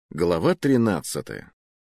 Глава 13.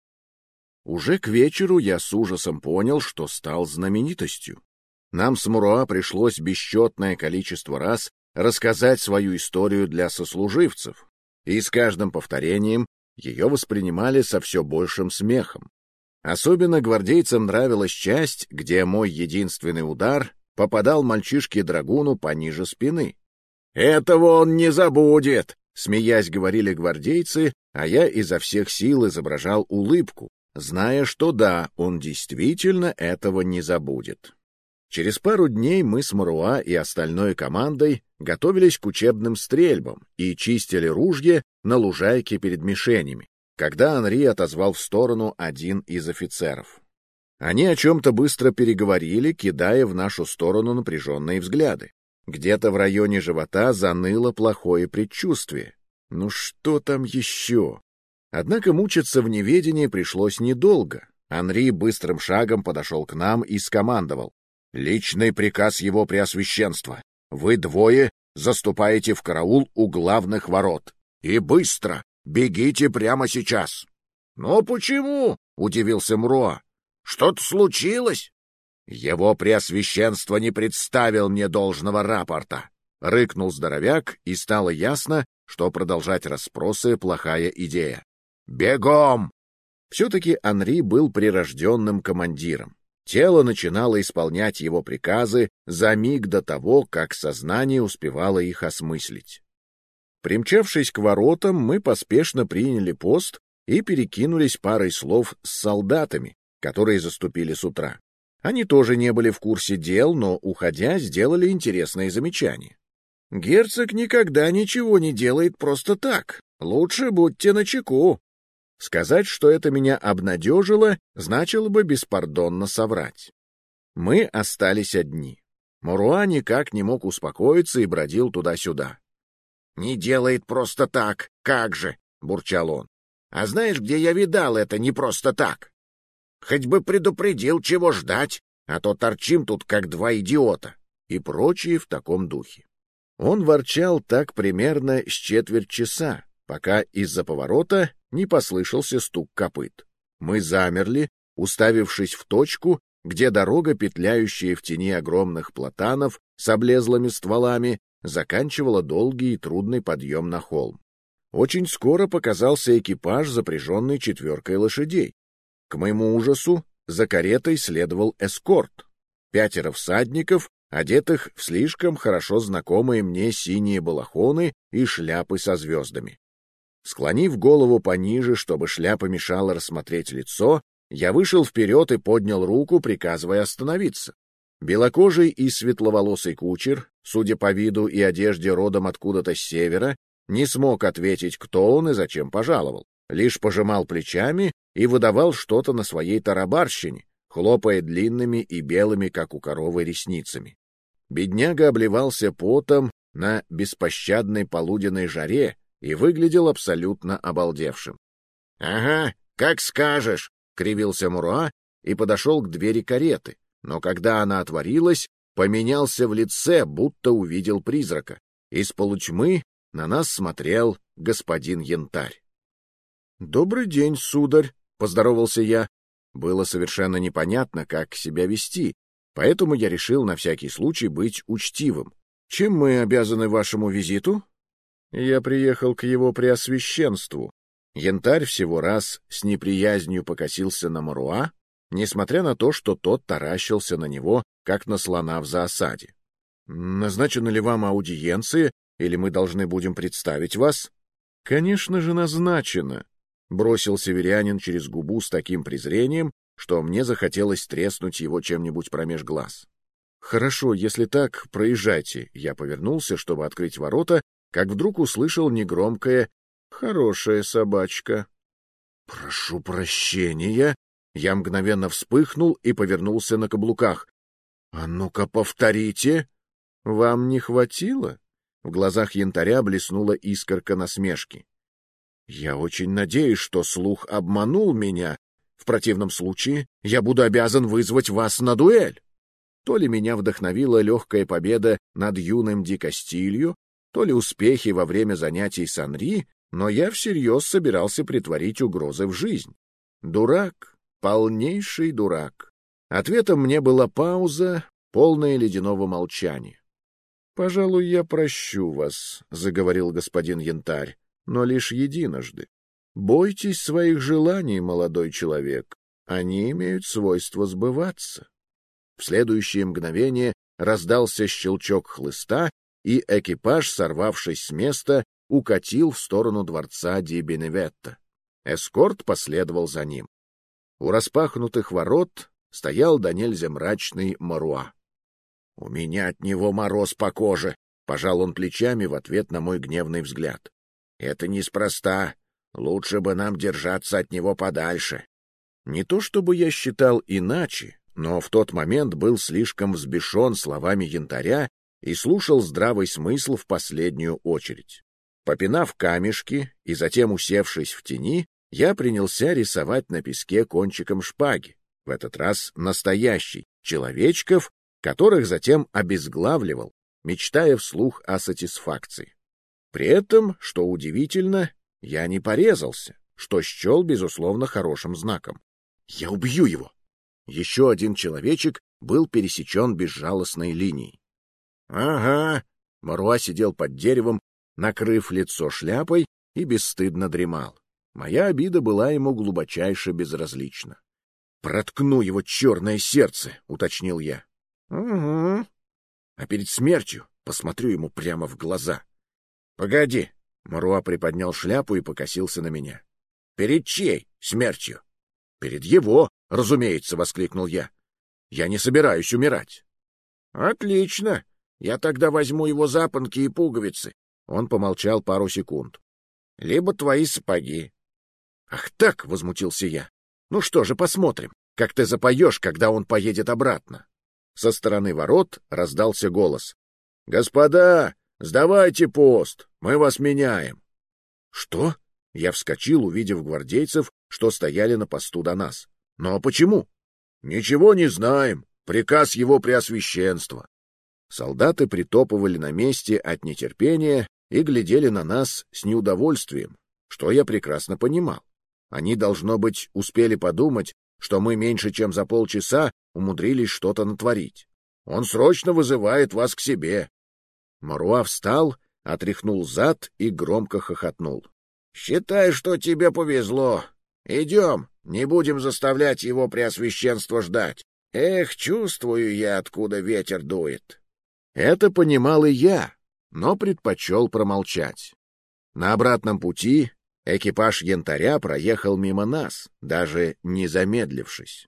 Уже к вечеру я с ужасом понял, что стал знаменитостью. Нам с Муруа пришлось бесчетное количество раз рассказать свою историю для сослуживцев, и с каждым повторением ее воспринимали со все большим смехом. Особенно гвардейцам нравилась часть, где мой единственный удар попадал мальчишке-драгуну пониже спины. «Этого он не забудет!» — смеясь говорили гвардейцы, а я изо всех сил изображал улыбку, зная, что да, он действительно этого не забудет. Через пару дней мы с Муруа и остальной командой готовились к учебным стрельбам и чистили ружья на лужайке перед мишенями, когда Анри отозвал в сторону один из офицеров. Они о чем-то быстро переговорили, кидая в нашу сторону напряженные взгляды. Где-то в районе живота заныло плохое предчувствие. Ну что там еще? Однако мучиться в неведении пришлось недолго. Анри быстрым шагом подошел к нам и скомандовал: «Личный приказ его преосвященства. Вы двое заступаете в караул у главных ворот. И быстро! Бегите прямо сейчас!» «Но почему?» — удивился Муруа. «Что-то случилось?» «Его преосвященство не представил мне должного рапорта», — рыкнул здоровяк, и стало ясно, что продолжать расспросы — плохая идея. «Бегом!» Все-таки Анри был прирожденным командиром. Тело начинало исполнять его приказы за миг до того, как сознание успевало их осмыслить. Примчавшись к воротам, мы поспешно приняли пост и перекинулись парой слов с солдатами, которые заступили с утра. Они тоже не были в курсе дел, но, уходя, сделали интересные замечания. «Герцог никогда ничего не делает просто так. Лучше будьте начеку». Сказать, что это меня обнадежило, значило бы беспардонно соврать. Мы остались одни. Муруа никак не мог успокоиться и бродил туда-сюда. «Не делает просто так, как же!» — бурчал он. «А знаешь, где я видал это не просто так? Хоть бы предупредил, чего ждать, а то торчим тут, как два идиота», и прочие в таком духе. Он ворчал так примерно с четверть часа, пока из-за поворота не послышался стук копыт. Мы замерли, уставившись в точку, где дорога, петляющая в тени огромных платанов с облезлыми стволами, заканчивала долгий и трудный подъем на холм. Очень скоро показался экипаж, запряженный 4 лошадей. К моему ужасу за каретой следовал эскорт. 5 всадников, одетых в слишком хорошо знакомые мне синие балахоны и шляпы со звездами. Склонив голову пониже, чтобы шляпа мешала рассмотреть лицо, я вышел вперед и поднял руку, приказывая остановиться. Белокожий и светловолосый кучер, судя по виду и одежде родом откуда-то с севера, не смог ответить, кто он и зачем пожаловал, лишь пожимал плечами и выдавал что-то на своей тарабарщине, хлопая длинными и белыми, как у коровы, ресницами. Бедняга обливался потом на беспощадной полуденной жаре и выглядел абсолютно обалдевшим. — Ага, как скажешь, — кривился Муруа и подошел к двери кареты, но когда она отворилась, поменялся в лице, будто увидел призрака. Из полутьмы на нас смотрел господин Янтарь. — Добрый день, сударь, — поздоровался я. Было совершенно непонятно, как себя вести, поэтому я решил на всякий случай быть учтивым. — Чем мы обязаны вашему визиту? Я приехал к его преосвященству. Янтарь всего раз с неприязнью покосился на Муруа, несмотря на то, что тот таращился на него, как на слона в зоосаде. — Назначена ли вам аудиенция, или мы должны будем представить вас? — Конечно же, назначена, — бросил северянин через губу с таким презрением, что мне захотелось треснуть его чем-нибудь промеж глаз. — Хорошо, если так, проезжайте. Я повернулся, чтобы открыть ворота, как вдруг услышал негромкое «Хорошая собачка». «Прошу прощения». Я мгновенно вспыхнул и повернулся на каблуках. «А ну-ка, повторите!» «Вам не хватило?» В глазах Янтаря блеснула искорка насмешки. «Я очень надеюсь, что слух обманул меня. В противном случае я буду обязан вызвать вас на дуэль». То ли меня вдохновила легкая победа над юным Ди Кастильо, то ли успехи во время занятий с Анри, но я всерьез собирался претворить угрозы в жизнь. Дурак, полнейший дурак. Ответом мне была пауза, полная ледяного молчания. — Пожалуй, я прощу вас, — заговорил господин Янтарь, — но лишь единожды. Бойтесь своих желаний, молодой человек. Они имеют свойство сбываться. В следующее мгновение раздался щелчок хлыста, и экипаж, сорвавшись с места, укатил в сторону дворца Ди Беневетто. Эскорт последовал за ним. У распахнутых ворот стоял до нельзя мрачный Моруа. — У меня от него мороз по коже, — пожал он плечами в ответ на мой гневный взгляд. — Это неспроста. Лучше бы нам держаться от него подальше. Не то чтобы я считал иначе, но в тот момент был слишком взбешен словами Янтаря и слушал здравый смысл в последнюю очередь. Попинав камешки и затем усевшись в тени, я принялся рисовать на песке кончиком шпаги, в этот раз настоящий, человечков, которых затем обезглавливал, мечтая вслух о сатисфакции. При этом, что удивительно, я не порезался, что счел, безусловно, хорошим знаком. «Я убью его!» Еще один человечек был пересечен безжалостной линией. «Ага!» — Моруа сидел под деревом, накрыв лицо шляпой, и бесстыдно дремал. Моя обида была ему глубочайше безразлична. «Проткну его черное сердце!» — уточнил я. «Угу. А перед смертью посмотрю ему прямо в глаза». «Погоди!» — Моруа приподнял шляпу и покосился на меня. «Перед чьей смертью?» «Перед его, разумеется!» — воскликнул я. «Я не собираюсь умирать». «Отлично! Я тогда возьму его запонки и пуговицы». Он помолчал пару секунд. «Либо твои сапоги». «Ах так!» — возмутился я. «Ну что же, посмотрим, как ты запоешь, когда он поедет обратно». Со стороны ворот раздался голос. «Господа, сдавайте пост, мы вас меняем». «Что?» — я вскочил, увидев гвардейцев, что стояли на посту до нас. «Но почему?» «Ничего не знаем. Приказ его преосвященства». Солдаты притопывали на месте от нетерпения и глядели на нас с неудовольствием, что я прекрасно понимал. Они, должно быть, успели подумать, что мы меньше чем за полчаса умудрились что-то натворить. Он срочно вызывает вас к себе. Моруа встал, отряхнул зад и громко хохотнул. — Считай, что тебе повезло. Идем, не будем заставлять его преосвященство ждать. Эх, чувствую я, откуда ветер дует. Это понимал и я, но предпочел промолчать. На обратном пути экипаж Янтаря проехал мимо нас, даже не замедлившись.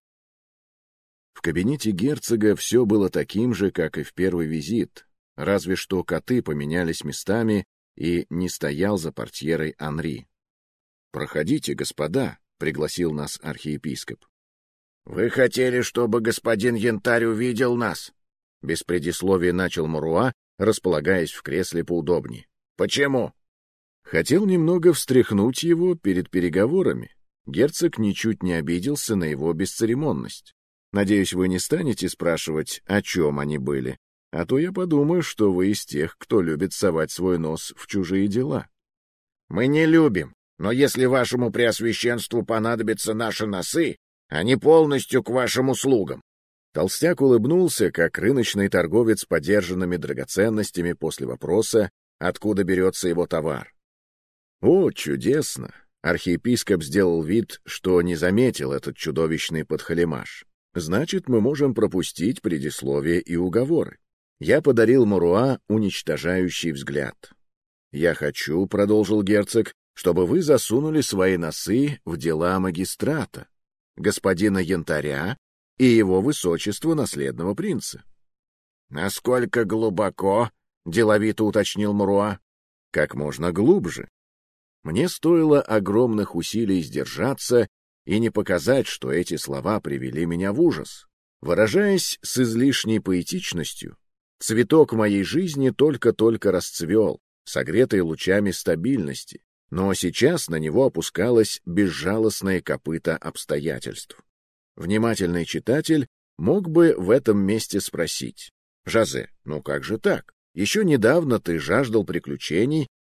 В кабинете герцога все было таким же, как и в первый визит, разве что коты поменялись местами, и не стоял за портьерой Анри. «Проходите, господа», — пригласил нас архиепископ. «Вы хотели, чтобы господин Янтарь увидел нас?» Без предисловия начал Моруа, располагаясь в кресле поудобнее. «Почему?» Хотел немного встряхнуть его перед переговорами. Герцог ничуть не обиделся на его бесцеремонность. Надеюсь, вы не станете спрашивать, о чем они были, а то я подумаю, что вы из тех, кто любит совать свой нос в чужие дела. Мы не любим, но если вашему преосвященству понадобятся наши носы, они полностью к вашим услугам. Толстяк улыбнулся, как рыночный торговец подержанными драгоценностями после вопроса, откуда берется его товар. О, чудесно! Архиепископ сделал вид, что не заметил этот чудовищный подхалимаш. Значит, мы можем пропустить предисловие и уговоры. Я подарил Моруа уничтожающий взгляд. «Я хочу», — продолжил герцог, — «чтобы вы засунули свои носы в дела магистрата, господина Янтаря и его высочества наследного принца». «Насколько глубоко?» — деловито уточнил Моруа. «Как можно глубже». Мне стоило огромных усилий сдержаться и не показать, что эти слова привели меня в ужас. Выражаясь с излишней поэтичностью, цветок моей жизни только-только расцвел, согретый лучами стабильности, но сейчас на него опускалось безжалостное копыто обстоятельств. Внимательный читатель мог бы в этом месте спросить: «Жозе, ну как же так? Еще недавно ты жаждал приключений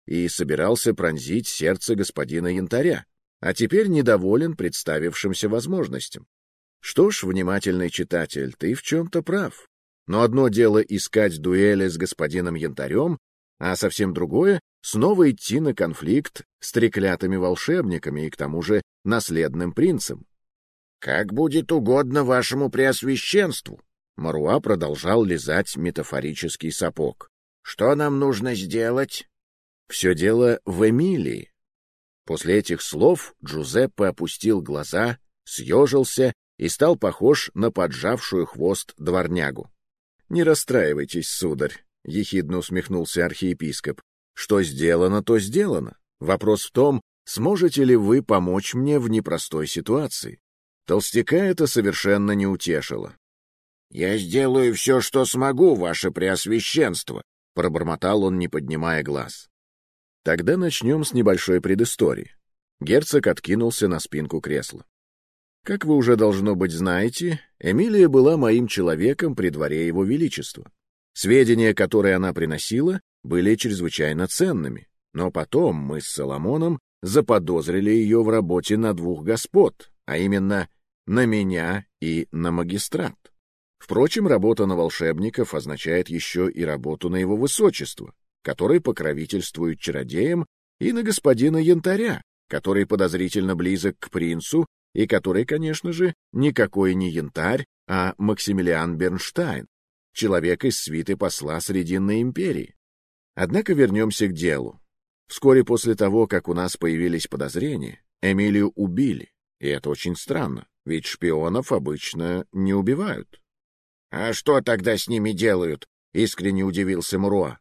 и собирался пронзить сердце господина Янтаря, а теперь недоволен представившимся возможностям. Что ж, внимательный читатель, ты в чем-то прав. Но одно дело искать дуэли с господином Янтарем, а совсем другое — снова идти на конфликт с треклятыми волшебниками и к тому же наследным принцем. «Как будет угодно вашему преосвященству», — Маруа продолжал лизать метафорический сапог. «Что нам нужно сделать?» «Все дело в Эмилии». После этих слов Джузеппе опустил глаза, съежился и стал похож на поджавшую хвост дворнягу. — Не расстраивайтесь, сударь, — ехидно усмехнулся архиепископ. — Что сделано, то сделано. Вопрос в том, сможете ли вы помочь мне в непростой ситуации. Толстяка это совершенно не утешило. — Я сделаю все, что смогу, ваше преосвященство, — пробормотал он, не поднимая глаз. — Тогда начнем с небольшой предыстории. Герцог откинулся на спинку кресла. Как вы уже, должно быть, знаете, Эмилия была моим человеком при дворе его величества. Сведения, которые она приносила, были чрезвычайно ценными, но потом мы с Соломоном заподозрили ее в работе на двух господ, а именно на меня и на магистрат. Впрочем, работа на волшебников означает еще и работу на его высочество, который покровительствует чародеям, и на господина Янтаря, который подозрительно близок к принцу и который, конечно же, никакой не Янтарь, а Максимилиан Бернштайн, человек из свиты посла Срединной империи. Однако вернемся к делу. Вскоре после того, как у нас появились подозрения, Эмилию убили, и это очень странно, ведь шпионов обычно не убивают. — А что тогда с ними делают? — искренне удивился Муруа.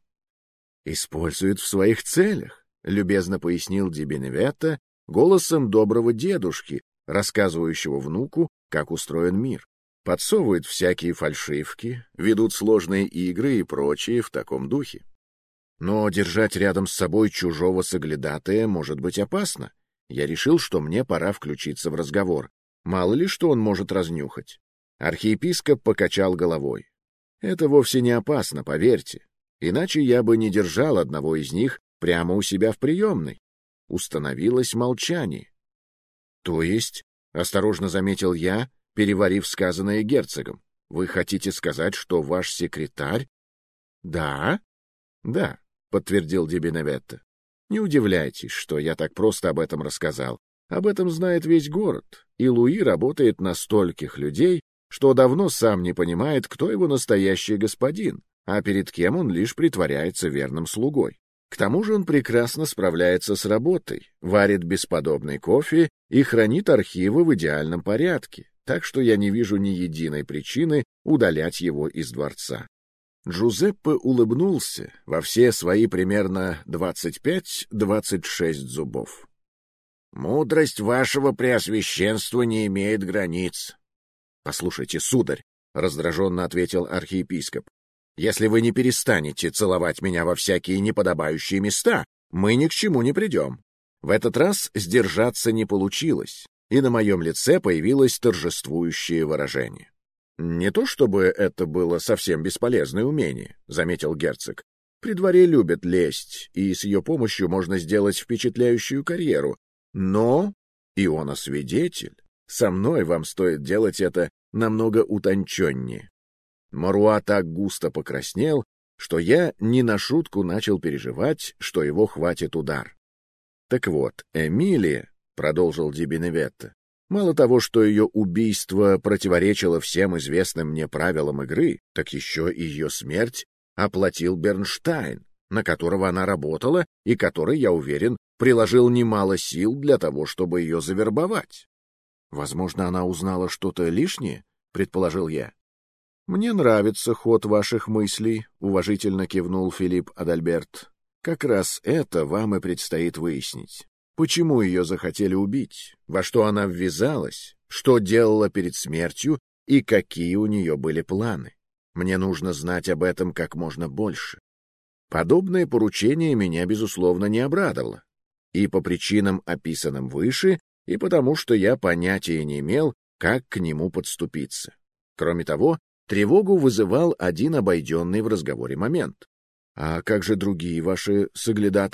— Используют в своих целях, — любезно пояснил Ди Беневетто голосом доброго дедушки, рассказывающего внуку, как устроен мир. Подсовывают всякие фальшивки, ведут сложные игры и прочее в таком духе. Но держать рядом с собой чужого соглядатая может быть опасно. Я решил, что мне пора включиться в разговор. Мало ли что он может разнюхать. Архиепископ покачал головой. Это вовсе не опасно, поверьте. Иначе я бы не держал одного из них прямо у себя в приемной. Установилось молчание. То есть, осторожно заметил я, переварив сказанное герцогом, вы хотите сказать, что ваш секретарь... Да, да, подтвердил Ди Беневетто. Не удивляйтесь, что я так просто об этом рассказал. Об этом знает весь город, и Луи работает на стольких людей, что давно сам не понимает, кто его настоящий господин, а перед кем он лишь притворяется верным слугой. К тому же он прекрасно справляется с работой, варит бесподобный кофе и хранит архивы в идеальном порядке, так что я не вижу ни единой причины удалять его из дворца. Джузеппе улыбнулся во все свои примерно 25-26 зубов. «Мудрость вашего преосвященства не имеет границ». «Послушайте, сударь», — раздраженно ответил архиепископ, «если вы не перестанете целовать меня во всякие неподобающие места, мы ни к чему не придем». В этот раз сдержаться не получилось, и на моем лице появилось торжествующее выражение. «Не то чтобы это было совсем бесполезное умение», — заметил герцог. «При дворе любят лесть, и с ее помощью можно сделать впечатляющую карьеру. Но, Иона свидетель, со мной вам стоит делать это намного утонченнее». Маруа так густо покраснел, что я не на шутку начал переживать, что его хватит удар. «Так вот, Эмилия», — продолжил Ди Беневетто, «мало того, что ее убийство противоречило всем известным мне правилам игры, так еще и ее смерть оплатил Бернштайн, на которого она работала и который, я уверен, приложил немало сил для того, чтобы ее завербовать». «Возможно, она узнала что-то лишнее?» — предположил я. «Мне нравится ход ваших мыслей», — уважительно кивнул Филипп Адальберт. «Как раз это вам и предстоит выяснить. Почему ее захотели убить, во что она ввязалась, что делала перед смертью и какие у нее были планы. Мне нужно знать об этом как можно больше». Подобное поручение меня, безусловно, не обрадовало. И по причинам, описанным выше, и потому, что я понятия не имел, как к нему подступиться. Кроме того, тревогу вызывал один обойденный в разговоре момент. «А как же другие ваши соглядатые?» —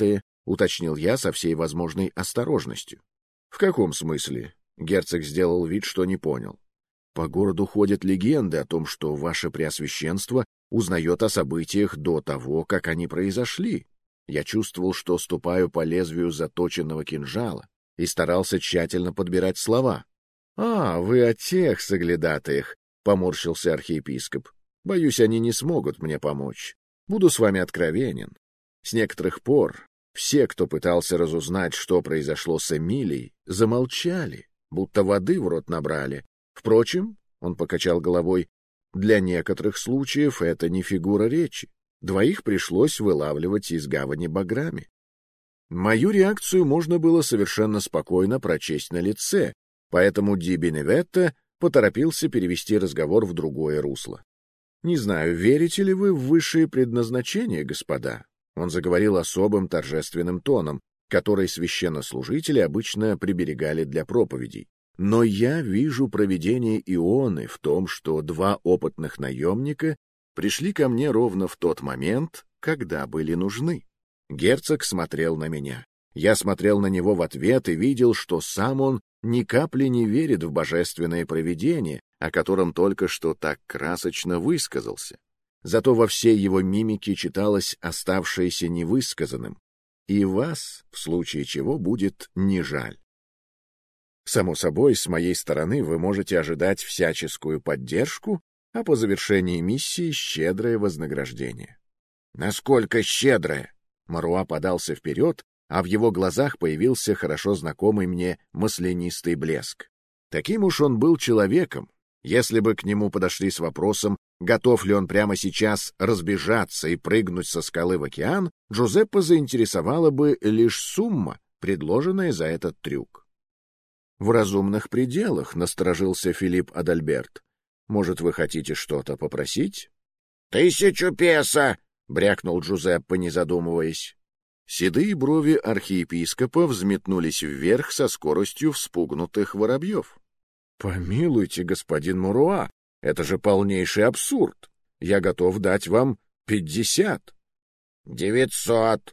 уточнил я со всей возможной осторожностью. — В каком смысле? — герцог сделал вид, что не понял. — По городу ходят легенды о том, что ваше преосвященство узнает о событиях до того, как они произошли. Я чувствовал, что ступаю по лезвию заточенного кинжала, и старался тщательно подбирать слова. — А, вы о тех соглядатаях, — поморщился архиепископ. — Боюсь, они не смогут мне помочь. Буду с вами откровенен. С некоторых пор все, кто пытался разузнать, что произошло с Эмилией, замолчали, будто воды в рот набрали. Впрочем, — он покачал головой, — для некоторых случаев это не фигура речи. Двоих пришлось вылавливать из гавани баграми. Мою реакцию можно было совершенно спокойно прочесть на лице, поэтому Ди Беневетто поторопился перевести разговор в другое русло. «Не знаю, верите ли вы в высшее предназначение, господа?» Он заговорил особым торжественным тоном, который священнослужители обычно приберегали для проповедей. «Но я вижу провидение Ионы в том, что два опытных наемника пришли ко мне ровно в тот момент, когда были нужны». Герцог смотрел на меня. Я смотрел на него в ответ и видел, что сам он ни капли не верит в божественное провидение, о котором только что так красочно высказался. Зато во всей его мимике читалось оставшееся невысказанным. И вас, в случае чего, будет не жаль. Само собой, с моей стороны вы можете ожидать всяческую поддержку, а по завершении миссии щедрое вознаграждение. Насколько щедрое? Маруа подался вперед, а в его глазах появился хорошо знакомый мне маслянистый блеск. Таким уж он был человеком. Если бы к нему подошли с вопросом, готов ли он прямо сейчас разбежаться и прыгнуть со скалы в океан, Джузеппе заинтересовала бы лишь сумма, предложенная за этот трюк. — В разумных пределах, — насторожился Филипп Адальберт. — Может, вы хотите что-то попросить? — 1000 песо! — брякнул Джузеппе, не задумываясь. Седые брови архиепископа взметнулись вверх со скоростью вспугнутых воробьев. — Помилуйте, господин Маруа, это же полнейший абсурд. Я готов дать вам 50. 900.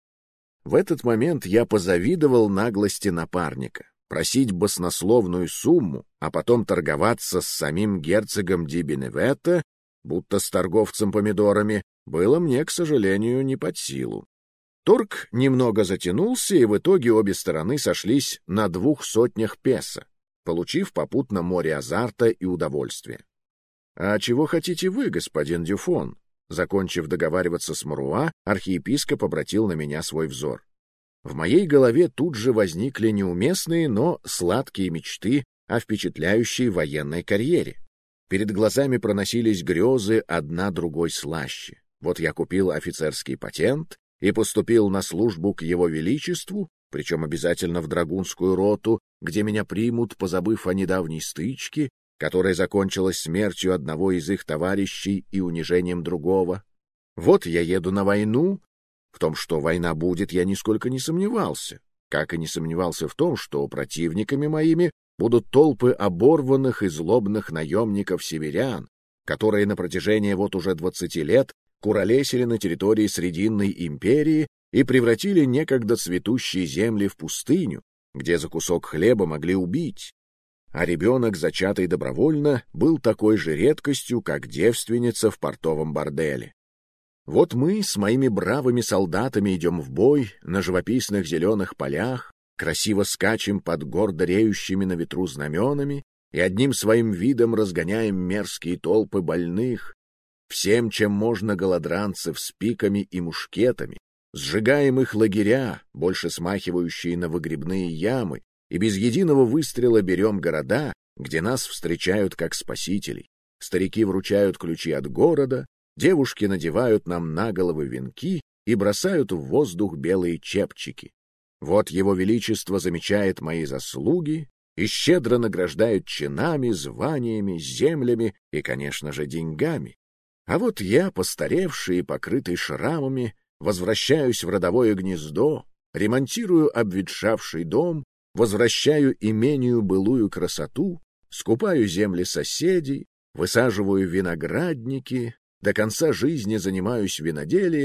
В этот момент я позавидовал наглости напарника. Просить баснословную сумму, а потом торговаться с самим герцогом Ди Беневетто, будто с торговцем помидорами, было мне, к сожалению, не под силу. Торг немного затянулся, и в итоге обе стороны сошлись на 200 песо, получив попутно море азарта и удовольствия. — А чего хотите вы, господин Дюфон? Закончив договариваться с Маруа, архиепископ обратил на меня свой взор. В моей голове тут же возникли неуместные, но сладкие мечты о впечатляющей военной карьере. Перед глазами проносились грезы одна другой слаще. Вот я купил офицерский патент и поступил на службу к его величеству, причем обязательно в драгунскую роту, где меня примут, позабыв о недавней стычке, которая закончилась смертью одного из их товарищей и унижением другого. Вот я еду на войну. В том, что война будет, я нисколько не сомневался, как и не сомневался в том, что противниками моими будут толпы оборванных и злобных наемников-северян, которые на протяжении вот уже 20 лет куролесили на территории Срединной империи и превратили некогда цветущие земли в пустыню, где за кусок хлеба могли убить. А ребенок, зачатый добровольно, был такой же редкостью, как девственница в портовом борделе. Вот мы с моими бравыми солдатами идем в бой на живописных зеленых полях, красиво скачем под гордо реющими на ветру знаменами и одним своим видом разгоняем мерзкие толпы больных, всем, чем можно, голодранцев с пиками и мушкетами, сжигаем их лагеря, больше смахивающие на выгребные ямы, и без единого выстрела берем города, где нас встречают как спасителей. Старики вручают ключи от города, девушки надевают нам на головы венки и бросают в воздух белые чепчики. Вот его величество замечает мои заслуги и щедро награждает чинами, званиями, землями и, конечно же, деньгами. А вот я, постаревший и покрытый шрамами, возвращаюсь в родовое гнездо, ремонтирую обветшавший дом, возвращаю имению былую красоту, скупаю земли соседей, высаживаю виноградники, до конца жизни занимаюсь виноделием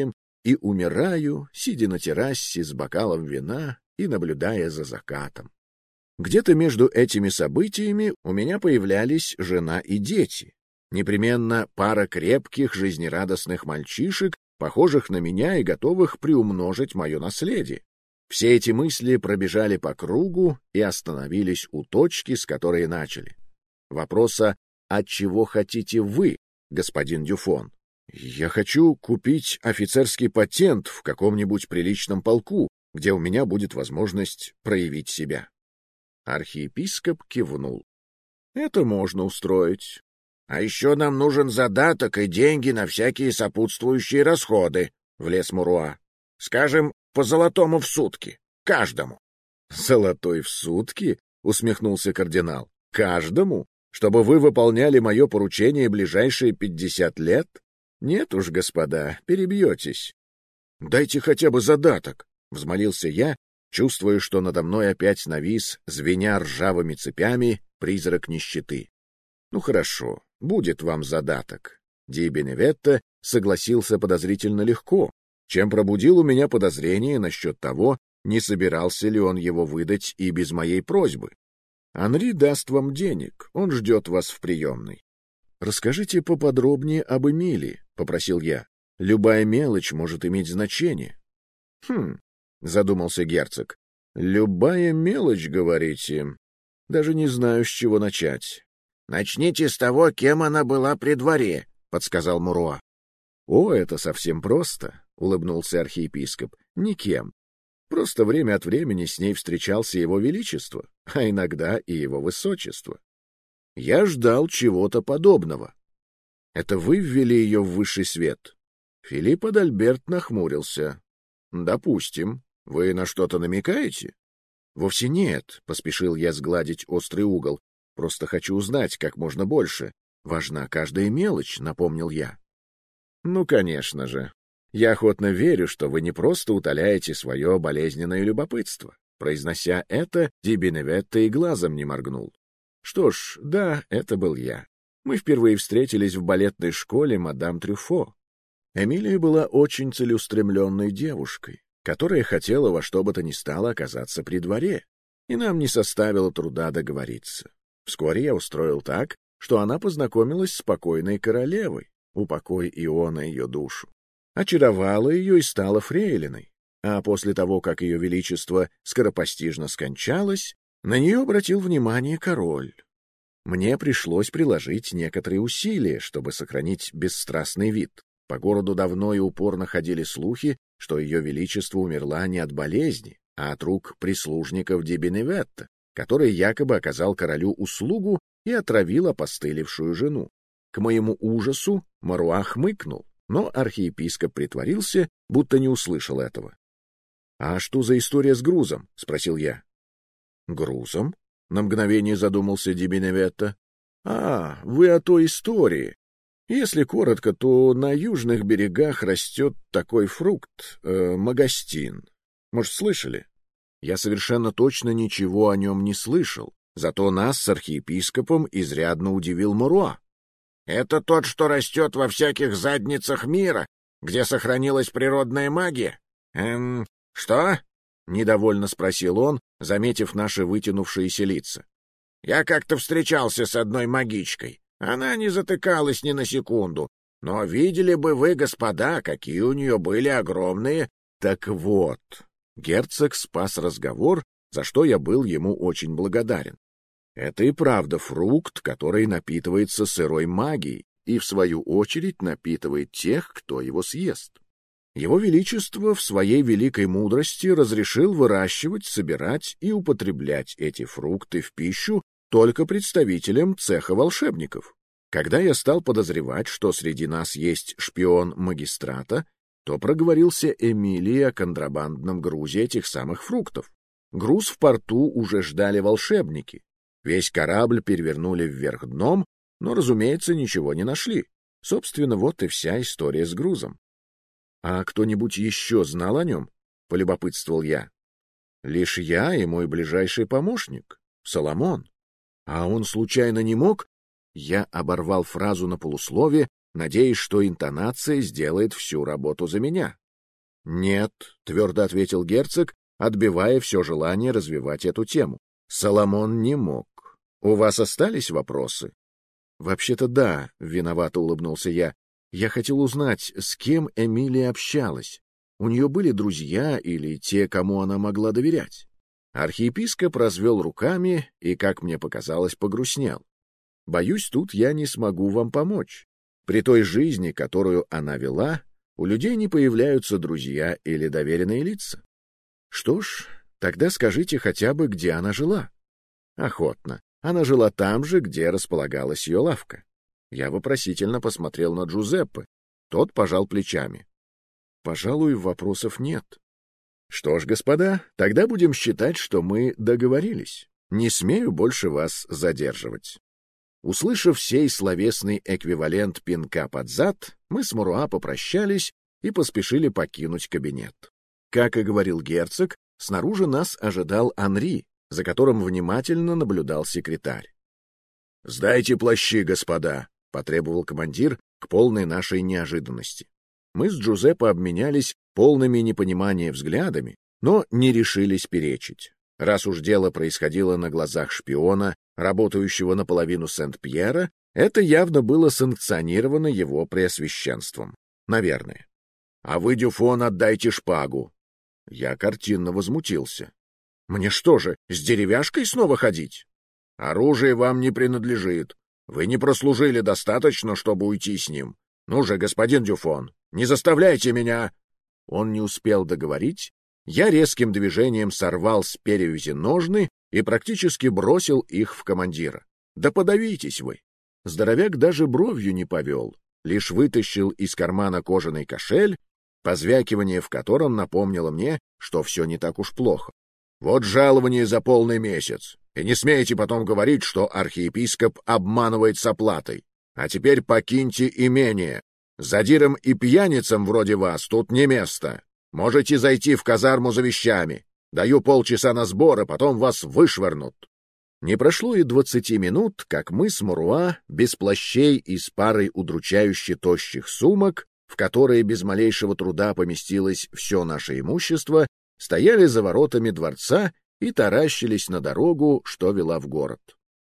и умираю, сидя на террасе с бокалом вина и наблюдая за закатом. Где-то между этими событиями у меня появлялись жена и дети. Непременно пара крепких, жизнерадостных мальчишек, похожих на меня и готовых приумножить мое наследие. Все эти мысли пробежали по кругу и остановились у точки, с которой начали. Вопроса «А чего хотите вы, господин Дюфон?» «Я хочу купить офицерский патент в каком-нибудь приличном полку, где у меня будет возможность проявить себя». Архиепископ кивнул. «Это можно устроить. А еще нам нужен задаток и деньги на всякие сопутствующие расходы», — влез Муруа. «Скажем, по золотому в сутки. Каждому». «Золотой в сутки?» — усмехнулся кардинал. «Каждому? Чтобы вы выполняли мое поручение ближайшие 50 лет? Нет уж, господа, перебьетесь». «Дайте хотя бы задаток», — взмолился я, чувствуя, что надо мной опять навис, звеня ржавыми цепями, призрак нищеты. «Ну хорошо, будет вам задаток». Ди Беневетто согласился подозрительно легко, чем пробудил у меня подозрение насчет того, не собирался ли он его выдать и без моей просьбы. «Анри даст вам денег, он ждет вас в приемной». «Расскажите поподробнее об Эмилии», — попросил я. «Любая мелочь может иметь значение». «Хм», — задумался герцог. «Любая мелочь, говорите? Даже не знаю, с чего начать». «Начните с того, кем она была при дворе», — подсказал Муруа. «О, это совсем просто», — улыбнулся архиепископ. «Никем. Просто время от времени с ней встречался его величество, а иногда и его высочество. Я ждал чего-то подобного. Это вы ввели ее в высший свет?» Филипп Адальберт нахмурился. «Допустим. Вы на что-то намекаете?» «Вовсе нет», — поспешил я сгладить острый угол. «Просто хочу узнать как можно больше. Важна каждая мелочь», — напомнил я. «Ну, конечно же. Я охотно верю, что вы не просто утоляете свое болезненное любопытство». Произнося это, Ди Беневетто и глазом не моргнул. «Что ж, да, это был я. Мы впервые встретились в балетной школе мадам Трюфо. Эмилия была очень целеустремленной девушкой, которая хотела во что бы то ни стало оказаться при дворе, и нам не составило труда договориться. Вскоре я устроил так, что она познакомилась с покойной королевой, упокой Иона ее душу, очаровала ее и стала фрейлиной, а после того, как ее величество скоропостижно скончалось, на нее обратил внимание король. Мне пришлось приложить некоторые усилия, чтобы сохранить бесстрастный вид. По городу давно и упорно ходили слухи, что ее величество умерла не от болезни, а от рук прислужников Ди Беневетто, который якобы оказал королю услугу и отравил опостылевшую жену. К моему ужасу Муруа хмыкнул, но архиепископ притворился, будто не услышал этого. — А что за история с грузом? — спросил я. — Грузом? — на мгновение задумался Ди Беневетто. — А, вы о той истории. Если коротко, то на южных берегах растет такой фрукт — магостин. Может, слышали? Я совершенно точно ничего о нем не слышал, зато нас с архиепископом изрядно удивил Муруа. — Это тот, что растет во всяких задницах мира, где сохранилась природная магия? Что? — недовольно спросил он, заметив наши вытянувшиеся лица. — Я как-то встречался с одной магичкой. Она не затыкалась ни на секунду. Но видели бы вы, господа, какие у нее были огромные... Так вот, герцог спас разговор, за что я был ему очень благодарен. Это и правда фрукт, который напитывается сырой магией и, в свою очередь, напитывает тех, кто его съест. Его Величество в своей великой мудрости разрешил выращивать, собирать и употреблять эти фрукты в пищу только представителям цеха волшебников. Когда я стал подозревать, что среди нас есть шпион магистрата, то проговорился Эмилии о контрабандном грузе этих самых фруктов. Груз в порту уже ждали волшебники. Весь корабль перевернули вверх дном, но, разумеется, ничего не нашли. Собственно, вот и вся история с грузом. — А кто-нибудь еще знал о нем? — полюбопытствовал я. — Лишь я и мой ближайший помощник, Соломон. А он случайно не мог? Я оборвал фразу на полуслове, надеясь, что интонация сделает всю работу за меня. «Нет», — твердо ответил герцог, отбивая все желание развивать эту тему. «Соломон не мог. У вас остались вопросы?» «Вообще-то да», — виновато улыбнулся я. «Я хотел узнать, с кем Эмилия общалась. У нее были друзья или те, кому она могла доверять?» Архиепископ развел руками и, как мне показалось, погрустнел. «Боюсь, тут я не смогу вам помочь. При той жизни, которую она вела, у людей не появляются друзья или доверенные лица. Что ж, тогда скажите хотя бы, где она жила». «Охотно. Она жила там же, где располагалась ее лавка». Я вопросительно посмотрел на Джузеппе. Тот пожал плечами. «Пожалуй, вопросов нет». «Что ж, господа, тогда будем считать, что мы договорились. Не смею больше вас задерживать». Услышав сей словесный эквивалент пинка под зад, мы с Муруа попрощались и поспешили покинуть кабинет. Как и говорил герцог, снаружи нас ожидал Анри, за которым внимательно наблюдал секретарь. «Сдайте плащи, господа», — потребовал командир к полной нашей неожиданности. Мы с Джузеппе обменялись полными непонимания взглядами, но не решились перечить. Раз уж дело происходило на глазах шпиона, работающего наполовину Сент-Пьера, это явно было санкционировано его преосвященством. Наверное. «А вы, Дюфон, отдайте шпагу». Я картинно возмутился. «Мне что же, с деревяшкой снова ходить?» «Оружие вам не принадлежит. Вы не прослужили достаточно, чтобы уйти с ним. Ну же, господин Дюфон, не заставляйте меня!» Он не успел договорить. Я резким движением сорвал с перевязи ножны и практически бросил их в командира. «Да подавитесь вы!» Здоровяк даже бровью не повел, лишь вытащил из кармана кожаный кошель, позвякивание в котором напомнило мне, что все не так уж плохо. «Вот жалование за полный месяц, и не смейте потом говорить, что архиепископ обманывает с оплатой. А теперь покиньте имение. Задирам и пьяницам вроде вас тут не место. Можете зайти в казарму за вещами. Даю полчаса на сбор, а потом вас вышвырнут». Не прошло и 20 минут, как мы с Муруа, без плащей и с парой удручающе тощих сумок, в которые без малейшего труда поместилось все наше имущество, стояли за воротами дворца и таращились на дорогу, что вела в город.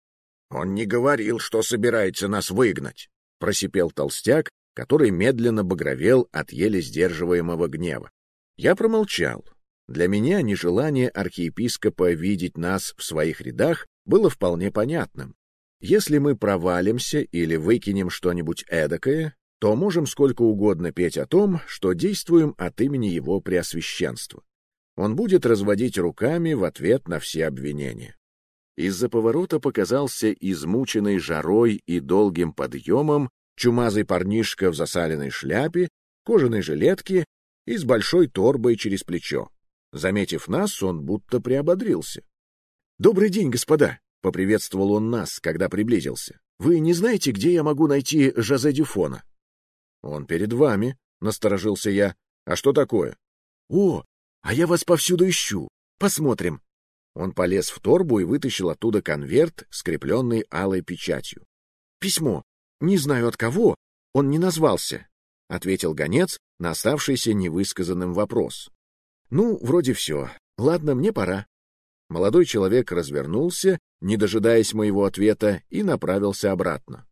«Он не говорил, что собирается нас выгнать», — просипел толстяк, который медленно багровел от еле сдерживаемого гнева. Я промолчал. Для меня нежелание архиепископа видеть нас в своих рядах было вполне понятным. Если мы провалимся или выкинем что-нибудь эдакое, то можем сколько угодно петь о том, что действуем от имени его преосвященства. Он будет разводить руками в ответ на все обвинения. Из-за поворота показался измученный жарой и долгим подъемом чумазый парнишка в засаленной шляпе, кожаной жилетке и с большой торбой через плечо. Заметив нас, он будто приободрился. «Добрый день, господа!» — поприветствовал он нас, когда приблизился. «Вы не знаете, где я могу найти Жозе Дюфона?» «Он перед вами», — насторожился я. «А что такое?» «О, а я вас повсюду ищу. Посмотрим». Он полез в торбу и вытащил оттуда конверт, скрепленный алой печатью. «Письмо. Не знаю от кого. Он не назвался», — ответил гонец на оставшийся невысказанным вопрос. «Ну, вроде все. Ладно, мне пора». Молодой человек развернулся, не дожидаясь моего ответа, и направился обратно.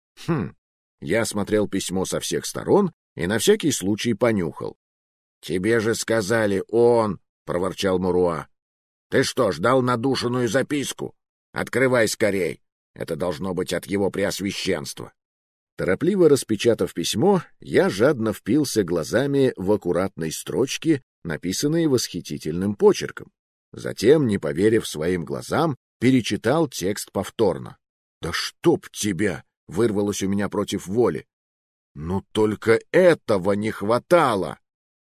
Я осмотрел письмо со всех сторон и на всякий случай понюхал. «Тебе же сказали, он!» — проворчал Муруа. «Ты что, ждал надушенную записку? Открывай скорей! Это должно быть от его преосвященства!» Торопливо распечатав письмо, я жадно впился глазами в аккуратные строчки, написанные восхитительным почерком. Затем, не поверив своим глазам, перечитал текст повторно. «Да чтоб тебя!» — вырвалось у меня против воли. «Ну только этого не хватало!»